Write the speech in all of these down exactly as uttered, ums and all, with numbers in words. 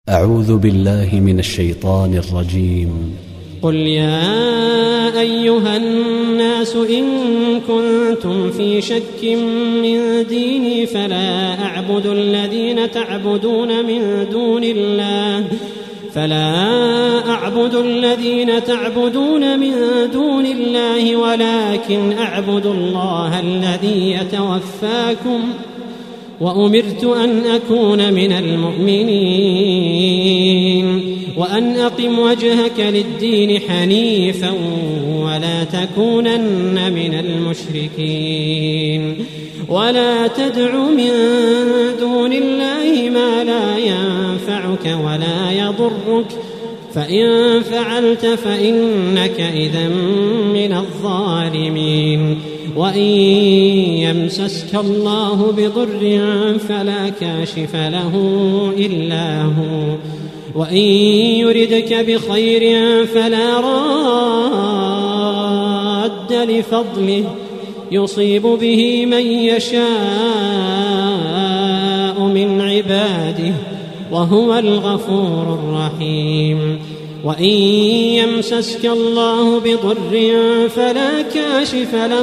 أعوذ بالله من الشيطان الرجيم. قل يا أيها الناس إن كنتم في شك من ديني فلا أعبد الذين تعبدون من دون الله فلا أعبد الذين تعبدون من دون الله ولكن أعبد الله الذي يتوفاكم وأمرت أن أكون من المؤمنين وأن أقم وجهك للدين حنيفا ولا تكونن من المشركين ولا تدع من دون الله ما لا ينفعك ولا يضرك فإن فعلت فإنك إذا من الظالمين وإن يمسسك الله بضر فلا كاشف له إلا هو وإن يردك بخير فلا راد لفضله يصيب به من يشاء من عباده وهو الغفور الرحيم وإن يمسسك الله بضر فلا كاشف له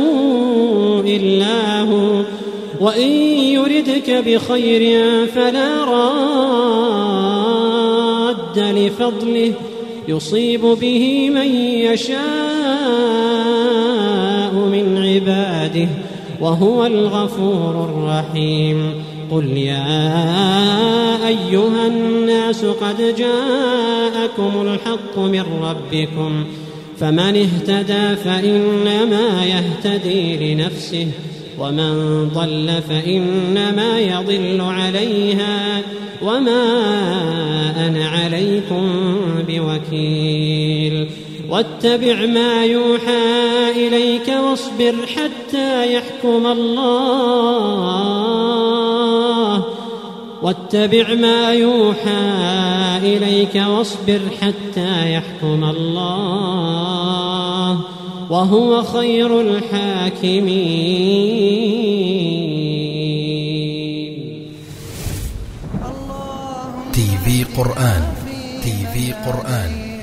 إلا هو وإن يردك بخير فلا راد لفضله يصيب به من يشاء من عباده وهو الغفور الرحيم قل يا أيها الناس قد جاءكم الحق من ربكم فمن اهتدى فإنما يهتدي لنفسه ومن ضل فإنما يضل عليها وما أنا عليكم بوكيل واتبع ما يوحى إليك واصبر حتى يحكم الله واتبع ما يوحى إليك واصبر حتى يحكم الله وهو خير الحاكمين. تي في قرآن تي في قرآن